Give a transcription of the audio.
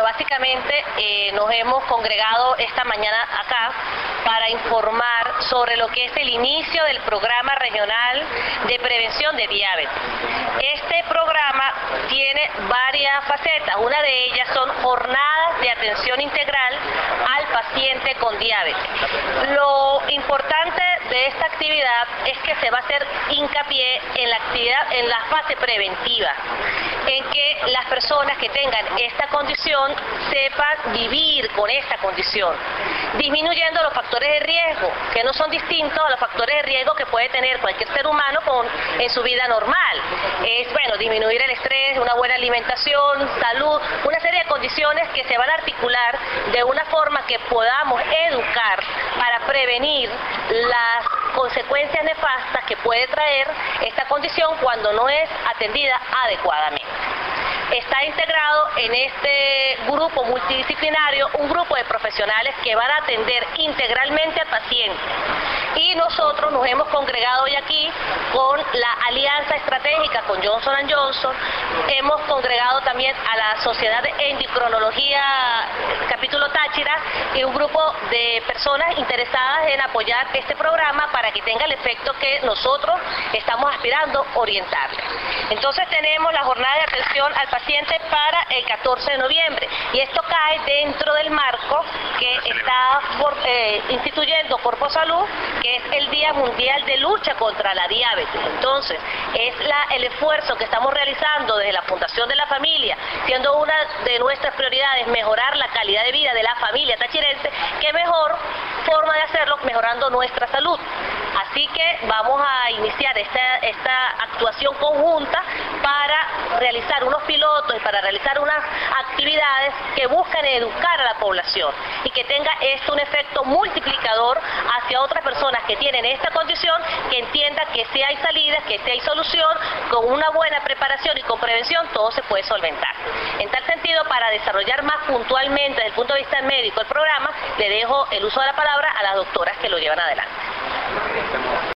Bueno, básicamente nos hemos congregado esta mañana acá para informar sobre lo que es el inicio del programa regional de prevención de diabetes. Este programa tiene varias facetas. Una de ellas son jornadas de atención integral al paciente con diabetes. Lo importante de esta actividad es que se va a hacer hincapié en la actividad, en la fase preventiva, en que las personas que tengan esta condición sepan vivir con esta condición, disminuyendo los factores de riesgo, que no son distintos a los factores de riesgo que puede tener cualquier ser humano en su vida normal. Es, bueno, disminuir el estrés, una buena alimentación, salud, una serie de condiciones que se van a articular de una forma que podamos educar para prevenir las consecuencias nefastas que puede traer esta condición cuando no es atendida adecuadamente. Está integrado en este grupo multidisciplinario un grupo de profesionales que van a atender integralmente al paciente. Y nosotros nos hemos congregado hoy aquí con la alianza estratégica con Johnson & Johnson. Hemos congregado también a la Sociedad de Endocrinología Capítulo Táchira y un grupo de personas interesadas en apoyar este programa para que tenga el efecto que nosotros estamos aspirando a orientarle. Entonces tenemos la jornada de atención al paciente para el 14 de noviembre y esto cae dentro del marco que está instituyendo Corposalud, que es el Día Mundial de Lucha contra la Diabetes. Entonces, es el esfuerzo que estamos realizando desde la Fundación de la Familia, siendo una de nuestras prioridades mejorar la calidad de vida de la familia tachirense. Qué mejor forma de hacerlo mejorando nuestra salud. Así que vamos a iniciar esta actuación conjunta para realizar unos pilotos y para realizar unas actividades que buscan educar a la población y que tenga esto un efecto multiplicador hacia otras personas que tienen esta condición, que entiendan que si hay salidas, que si hay solución, con una buena preparación y con prevención todo se puede solventar. En tal sentido, para desarrollar más puntualmente desde el punto de vista médico el programa, le dejo el uso de la palabra a las doctoras que lo llevan adelante.